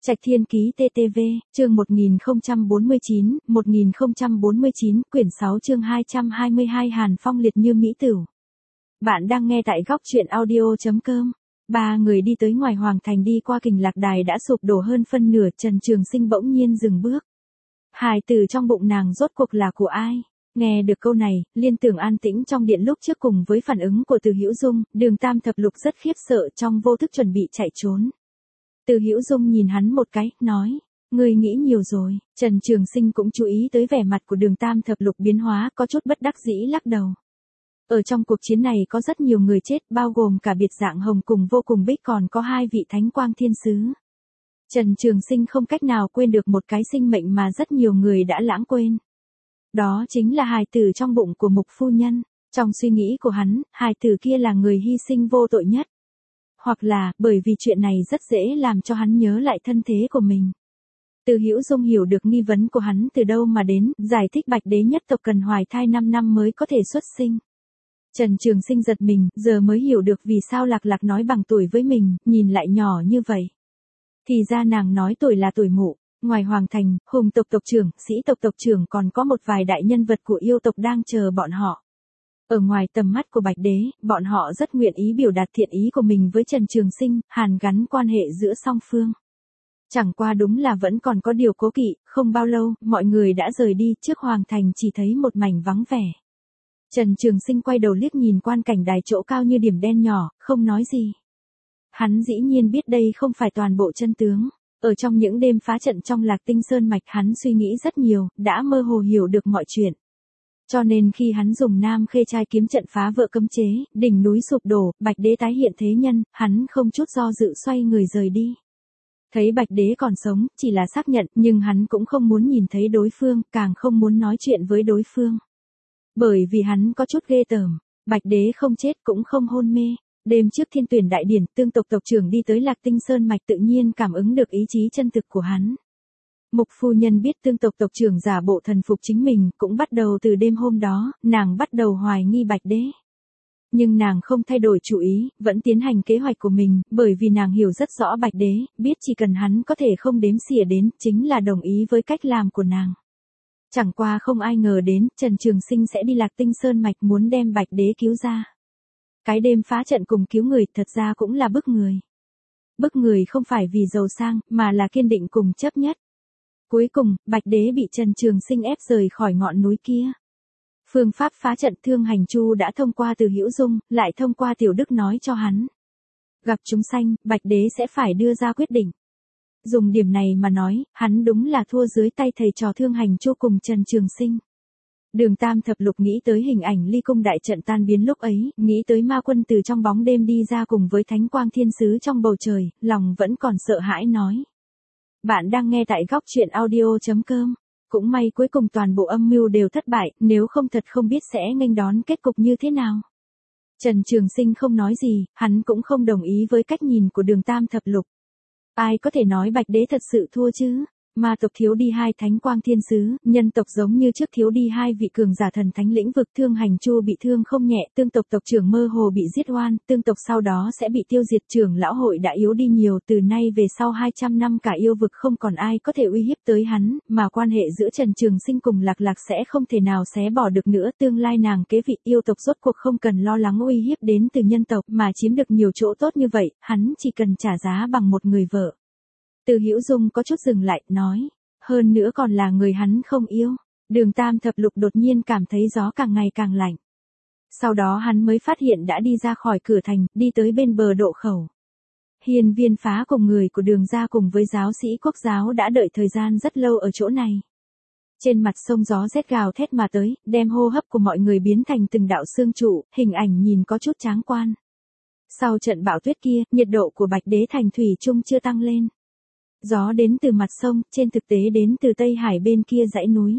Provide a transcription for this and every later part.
Trạch Thiên Ký TTV, chương 1049, quyển 6 chương 222 Hàn Phong liệt như mỹ tửu. Bạn đang nghe tại góc truyện audio.com. Ba người đi tới ngoài hoàng thành, đi qua Kình Lạc Đài đã sụp đổ hơn phân nửa. Trần Trường Sinh bỗng nhiên dừng bước. Hài tử trong bụng nàng rốt cuộc là của ai? Nghe được câu này, liên tưởng an tĩnh trong điện lúc trước cùng với phản ứng của Từ Hữu Dung, Đường Tam Thập Lục rất khiếp sợ, trong vô thức chuẩn bị chạy trốn. Từ Hữu Dung nhìn hắn một cái, nói, ngươi nghĩ nhiều rồi. Trần Trường Sinh cũng chú ý tới vẻ mặt của Đường Tam Thập Lục biến hóa, có chút bất đắc dĩ lắc đầu. Ở trong cuộc chiến này có rất nhiều người chết, bao gồm cả biệt dạng hồng cùng vô cùng bích, còn có 2 vị thánh quang thiên sứ. Trần Trường Sinh không cách nào quên được một cái sinh mệnh mà rất nhiều người đã lãng quên. Đó chính là hài tử trong bụng của Mục phu nhân. Trong suy nghĩ của hắn, hài tử kia là người hy sinh vô tội nhất. Hoặc là, bởi vì chuyện này rất dễ làm cho hắn nhớ lại thân thế của mình. Từ Hữu Dung hiểu được nghi vấn của hắn từ đâu mà đến, giải thích Bạch Đế nhất tộc cần hoài thai 5 năm mới có thể xuất sinh. Trần Trường Sinh giật mình, giờ mới hiểu được vì sao Lạc Lạc nói bằng tuổi với mình, nhìn lại nhỏ như vậy. Thì ra nàng nói tuổi là tuổi mụ. Ngoài hoàng thành, hùng tộc tộc trưởng, sĩ tộc tộc trưởng còn có một vài đại nhân vật của yêu tộc đang chờ bọn họ. Ở ngoài tầm mắt của Bạch Đế, bọn họ rất nguyện ý biểu đạt thiện ý của mình với Trần Trường Sinh, hàn gắn quan hệ giữa song phương. Chẳng qua đúng là vẫn còn có điều cố kỵ, không bao lâu, mọi người đã rời đi, trước hoàng thành chỉ thấy một mảnh vắng vẻ. Trần Trường Sinh quay đầu liếc nhìn quan cảnh đài chỗ cao như điểm đen nhỏ, không nói gì. Hắn dĩ nhiên biết đây không phải toàn bộ chân tướng. Ở trong những đêm phá trận trong Lạc Tinh Sơn Mạch, hắn suy nghĩ rất nhiều, đã mơ hồ hiểu được mọi chuyện. Cho nên khi hắn dùng Nam Khê Trai kiếm trận phá vỡ cấm chế, đỉnh núi sụp đổ, Bạch Đế tái hiện thế nhân, hắn không chút do dự xoay người rời đi. Thấy Bạch Đế còn sống, chỉ là xác nhận, nhưng hắn cũng không muốn nhìn thấy đối phương, càng không muốn nói chuyện với đối phương. Bởi vì hắn có chút ghê tởm, Bạch Đế không chết cũng không hôn mê. Đêm trước Thiên Tuyển đại điển, Tương tộc tộc trưởng đi tới Lạc Tinh Sơn Mạch, tự nhiên cảm ứng được ý chí chân thực của hắn. Mục phu nhân biết Tương tộc tộc trưởng giả bộ thần phục chính mình, cũng bắt đầu từ đêm hôm đó, nàng bắt đầu hoài nghi Bạch Đế. Nhưng nàng không thay đổi chủ ý, vẫn tiến hành kế hoạch của mình, bởi vì nàng hiểu rất rõ Bạch Đế, biết chỉ cần hắn có thể không đếm xỉa đến, chính là đồng ý với cách làm của nàng. Chẳng qua không ai ngờ đến, Trần Trường Sinh sẽ đi Lạc Tinh Sơn Mạch muốn đem Bạch Đế cứu ra. Cái đêm phá trận cùng cứu người thật ra cũng là bức người. Bức người không phải vì giàu sang, mà là kiên định cùng chấp nhất. Cuối cùng, Bạch Đế bị Trần Trường Sinh ép rời khỏi ngọn núi kia. Phương pháp phá trận Thương Hành Chu đã thông qua Từ Hữu Dung, lại thông qua Tiểu Đức nói cho hắn. Gặp chúng sanh, Bạch Đế sẽ phải đưa ra quyết định. Dùng điểm này mà nói, hắn đúng là thua dưới tay thầy trò Thương Hành Chu cùng Trần Trường Sinh. Đường Tam Thập Lục nghĩ tới hình ảnh Ly Cung đại trận tan biến lúc ấy, nghĩ tới ma quân từ trong bóng đêm đi ra cùng với thánh quang thiên sứ trong bầu trời, lòng vẫn còn sợ hãi nói. Bạn đang nghe tại góc truyện audio.com. Cũng may cuối cùng toàn bộ âm mưu đều thất bại, nếu không thật không biết sẽ nghênh đón kết cục như thế nào. Trần Trường Sinh không nói gì, hắn cũng không đồng ý với cách nhìn của Đường Tam Thập Lục. Ai có thể nói Bạch Đế thật sự thua chứ? Ma tộc thiếu đi 2 thánh quang thiên sứ, nhân tộc giống như trước thiếu đi 2 vị cường giả thần thánh lĩnh vực. Thương Hành Chu bị thương không nhẹ, Tương tộc tộc trưởng mơ hồ bị giết oan, Tương tộc sau đó sẽ bị tiêu diệt. Trưởng lão hội đã yếu đi nhiều, từ nay về sau 200 năm cả yêu vực không còn ai có thể uy hiếp tới hắn, mà quan hệ giữa Trần Trường Sinh cùng Lạc Lạc sẽ không thể nào xé bỏ được nữa. Tương lai nàng kế vị yêu tộc rốt cuộc không cần lo lắng uy hiếp đến từ nhân tộc, mà chiếm được nhiều chỗ tốt như vậy, hắn chỉ cần trả giá bằng một người vợ. Từ Hữu Dung có chút dừng lại, nói, hơn nữa còn là người hắn không yêu. Đường Tam Thập Lục đột nhiên cảm thấy gió càng ngày càng lạnh. Sau đó hắn mới phát hiện đã đi ra khỏi cửa thành, đi tới bên bờ độ khẩu. Hiên Viên Phá cùng người của Đường gia cùng với giáo sĩ Quốc giáo đã đợi thời gian rất lâu ở chỗ này. Trên mặt sông gió rét gào thét mà tới, đem hô hấp của mọi người biến thành từng đạo xương trụ, hình ảnh nhìn có chút tráng quan. Sau trận bão tuyết kia, nhiệt độ của Bạch Đế thành thủy chung chưa tăng lên. Gió đến từ mặt sông, trên thực tế đến từ Tây Hải bên kia dãy núi.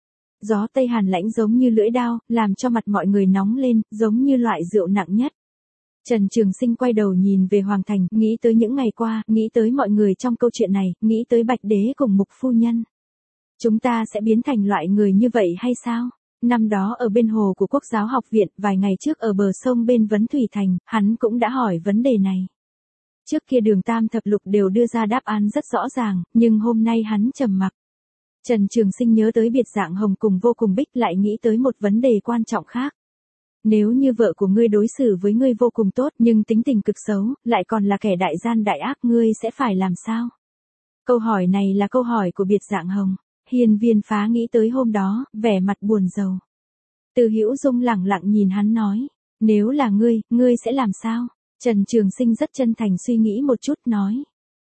Gió Tây Hàn lãnh giống như lưỡi đao, làm cho mặt mọi người nóng lên, giống như loại rượu nặng nhất. Trần Trường Sinh quay đầu nhìn về Hoàng Thành, nghĩ tới những ngày qua, nghĩ tới mọi người trong câu chuyện này, nghĩ tới Bạch Đế cùng Mục phu nhân. Chúng ta sẽ biến thành loại người như vậy hay sao? Năm đó ở bên hồ của Quốc giáo học viện, vài ngày trước ở bờ sông bên Vấn Thủy Thành, hắn cũng đã hỏi vấn đề này. Trước kia Đường Tam Thập Lục đều đưa ra đáp án rất rõ ràng, nhưng hôm nay hắn trầm mặc. Trần Trường Sinh nhớ tới Biệt Dạng Hồng cùng Vô Cùng Bích, lại nghĩ tới một vấn đề quan trọng khác. Nếu như vợ của ngươi đối xử với ngươi vô cùng tốt nhưng tính tình cực xấu, lại còn là kẻ đại gian đại ác, ngươi sẽ phải làm sao? Câu hỏi này là câu hỏi của Biệt Dạng Hồng. Hiên Viên Phá nghĩ tới hôm đó, vẻ mặt buồn rầu. Từ Hữu Dung lẳng lặng nhìn hắn nói, nếu là ngươi sẽ làm sao? Trần Trường Sinh rất chân thành suy nghĩ một chút nói.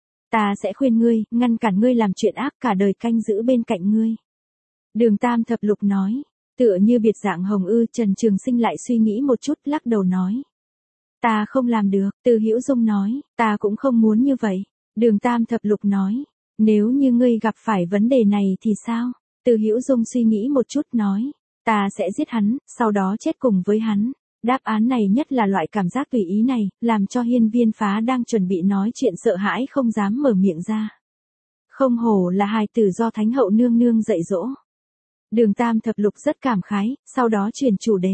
Ta sẽ khuyên ngươi, ngăn cản ngươi làm chuyện ác, cả đời canh giữ bên cạnh ngươi. Đường Tam Thập Lục nói. Tựa như Biệt Dạng Hồng ư? Trần Trường Sinh lại suy nghĩ một chút, lắc đầu nói. Ta không làm được. Từ Hữu Dung nói, ta cũng không muốn như vậy. Đường Tam Thập Lục nói, nếu như ngươi gặp phải vấn đề này thì sao? Từ Hữu Dung suy nghĩ một chút nói, ta sẽ giết hắn, sau đó chết cùng với hắn. Đáp án này, nhất là loại cảm giác tùy ý này, làm cho Hiên Viên Phá đang chuẩn bị nói chuyện sợ hãi không dám mở miệng ra. Không hổ là hài tử do Thánh Hậu nương nương dạy dỗ. Đường Tam Thập Lục rất cảm khái, sau đó chuyển chủ đề.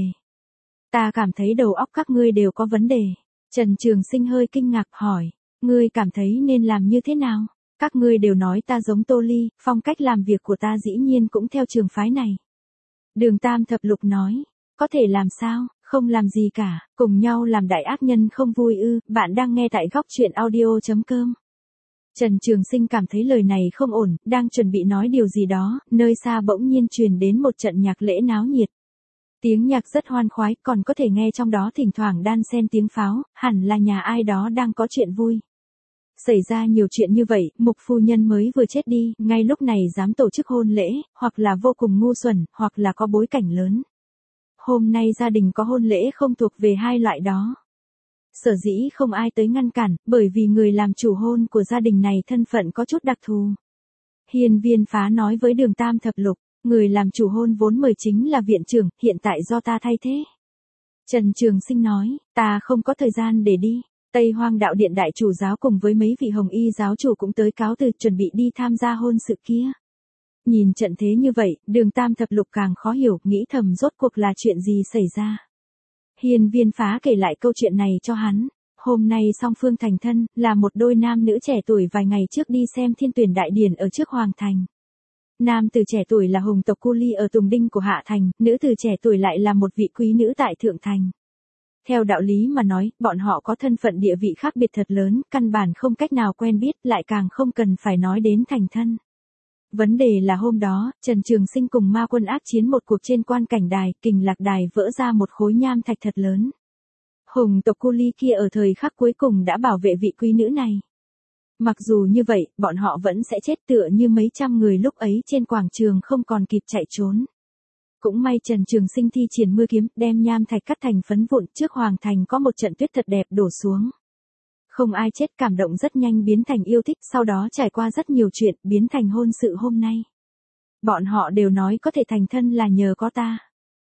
Ta cảm thấy đầu óc các ngươi đều có vấn đề. Trần Trường Sinh hơi kinh ngạc hỏi, ngươi cảm thấy nên làm như thế nào? Các ngươi đều nói ta giống Tô Ly, phong cách làm việc của ta dĩ nhiên cũng theo trường phái này. Đường Tam Thập Lục nói, có thể làm sao, không làm gì cả, cùng nhau làm đại ác nhân không vui ư? Bạn đang nghe tại Góc Truyện Audio.com. Trần Trường Sinh cảm thấy lời này không ổn, đang chuẩn bị nói điều gì đó, nơi xa bỗng nhiên truyền đến một trận nhạc lễ náo nhiệt. Tiếng nhạc rất hoan khoái, còn có thể nghe trong đó thỉnh thoảng đan xen tiếng pháo, hẳn là nhà ai đó đang có chuyện vui. Xảy ra nhiều chuyện như vậy, Mục phu nhân mới vừa chết đi, ngay lúc này dám tổ chức hôn lễ, hoặc là vô cùng ngu xuẩn, hoặc là có bối cảnh lớn. Hôm nay gia đình có hôn lễ không thuộc về hai loại đó. Sở dĩ không ai tới ngăn cản, bởi vì người làm chủ hôn của gia đình này thân phận có chút đặc thù. Hiên Viên Phá nói với Đường Tam Thập Lục, người làm chủ hôn vốn mời chính là viện trưởng, hiện tại do ta thay thế. Trần Trường Sinh nói, ta không có thời gian để đi. Tây Hoang Đạo Điện đại chủ giáo cùng với mấy vị Hồng Y giáo chủ cũng tới cáo từ, chuẩn bị đi tham gia hôn sự kia. Nhìn trận thế như vậy, Đường Tam Thập Lục càng khó hiểu, nghĩ thầm rốt cuộc là chuyện gì xảy ra. Hiên Viên Phá kể lại câu chuyện này cho hắn. Hôm nay song phương thành thân, là một đôi nam nữ trẻ tuổi vài ngày trước đi xem thiên tuyển đại điển ở trước Hoàng Thành. Nam tử trẻ tuổi là hùng tộc Cu Ly ở Tùng Đinh của Hạ Thành, nữ tử trẻ tuổi lại là một vị quý nữ tại Thượng Thành. Theo đạo lý mà nói, bọn họ có thân phận địa vị khác biệt thật lớn, căn bản không cách nào quen biết, lại càng không cần phải nói đến thành thân. Vấn đề là hôm đó, Trần Trường Sinh cùng ma quân ác chiến một cuộc trên quan cảnh đài, Kình Lạc Đài vỡ ra một khối nham thạch thật lớn. Hùng tộc Cu Ly kia ở thời khắc cuối cùng đã bảo vệ vị quý nữ này. Mặc dù như vậy, bọn họ vẫn sẽ chết tựa như mấy trăm người lúc ấy trên quảng trường không còn kịp chạy trốn. Cũng may Trần Trường Sinh thi triển mưa kiếm, đem nham thạch cắt thành phấn vụn, trước Hoàng Thành có một trận tuyết thật đẹp đổ xuống. Không ai chết, cảm động rất nhanh biến thành yêu thích, sau đó trải qua rất nhiều chuyện, biến thành hôn sự hôm nay. Bọn họ đều nói có thể thành thân là nhờ có ta.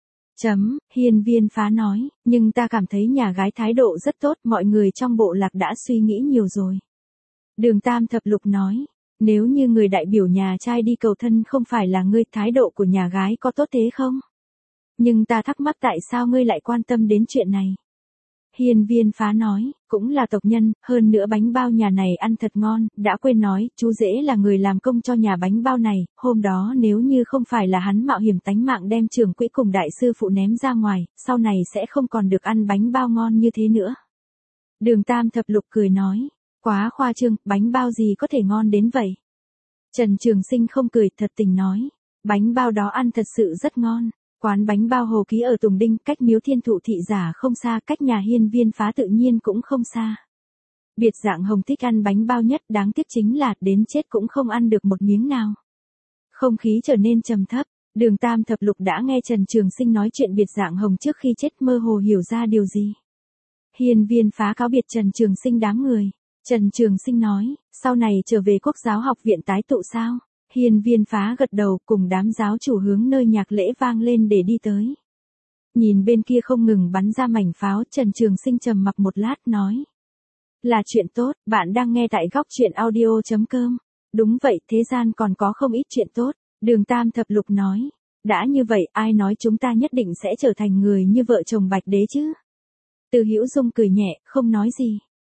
Hiên Viên Phá nói, nhưng ta cảm thấy nhà gái thái độ rất tốt, mọi người trong bộ lạc đã suy nghĩ nhiều rồi. Đường Tam Thập Lục nói, nếu như người đại biểu nhà trai đi cầu thân không phải là ngươi, thái độ của nhà gái có tốt thế không? Nhưng ta thắc mắc tại sao ngươi lại quan tâm đến chuyện này? Hiên Viên Phá nói, cũng là tộc nhân, hơn nữa bánh bao nhà này ăn thật ngon, đã quên nói, chú rể là người làm công cho nhà bánh bao này, hôm đó nếu như không phải là hắn mạo hiểm tánh mạng đem trưởng quỹ cùng đại sư phụ ném ra ngoài, sau này sẽ không còn được ăn bánh bao ngon như thế nữa. Đường Tam Thập Lục cười nói, quá khoa trương, bánh bao gì có thể ngon đến vậy? Trần Trường Sinh không cười, thật tình nói, bánh bao đó ăn thật sự rất ngon. Quán bánh bao Hồ Ký ở Tùng Đinh, cách Miếu Thiên Thụ thị giả không xa, cách nhà Hiên Viên Phá tự nhiên cũng không xa. Biệt Dạng Hồng thích ăn bánh bao nhất, đáng tiếc chính là đến chết cũng không ăn được một miếng nào. Không khí trở nên trầm thấp, Đường Tam Thập Lục đã nghe Trần Trường Sinh nói chuyện Biệt Dạng Hồng trước khi chết, mơ hồ hiểu ra điều gì. Hiên Viên Phá cáo biệt Trần Trường Sinh đám người. Trần Trường Sinh nói, sau này trở về Quốc giáo học viện tái tụ sao? Hiên Viên Phá gật đầu, cùng đám giáo chủ hướng nơi nhạc lễ vang lên để đi tới. Nhìn bên kia không ngừng bắn ra mảnh pháo, Trần Trường Sinh trầm mặc một lát nói. Là chuyện tốt, bạn đang nghe tại Góc Truyện Audio.com. Đúng vậy, thế gian còn có không ít chuyện tốt. Đường Tam Thập Lục nói. Đã như vậy, ai nói chúng ta nhất định sẽ trở thành người như vợ chồng Bạch Đế chứ? Từ Hữu Dung cười nhẹ, không nói gì.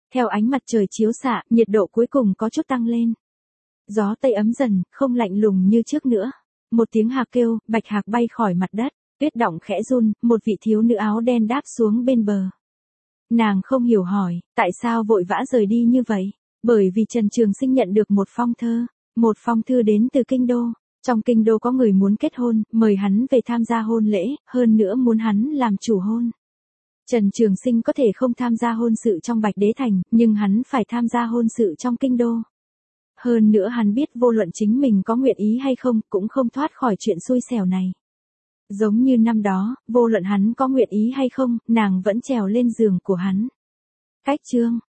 Theo ánh mặt trời chiếu xạ, nhiệt độ cuối cùng có chút tăng lên. Gió tây ấm dần, không lạnh lùng như trước nữa. Một tiếng hạc kêu, bạch hạc bay khỏi mặt đất, tuyết động khẽ run, một vị thiếu nữ áo đen đáp xuống bên bờ. Nàng không hiểu hỏi, tại sao vội vã rời đi như vậy? Bởi vì Trần Trường Sinh nhận được một phong thơ. Một phong thư đến từ kinh đô. Trong kinh đô có người muốn kết hôn, mời hắn về tham gia hôn lễ, hơn nữa muốn hắn làm chủ hôn. Trần Trường Sinh có thể không tham gia hôn sự trong Bạch Đế Thành, nhưng hắn phải tham gia hôn sự trong kinh đô. Hơn nữa hắn biết vô luận chính mình có nguyện ý hay không, cũng không thoát khỏi chuyện xui xẻo này. Giống như năm đó, vô luận hắn có nguyện ý hay không, nàng vẫn trèo lên giường của hắn. Cách chương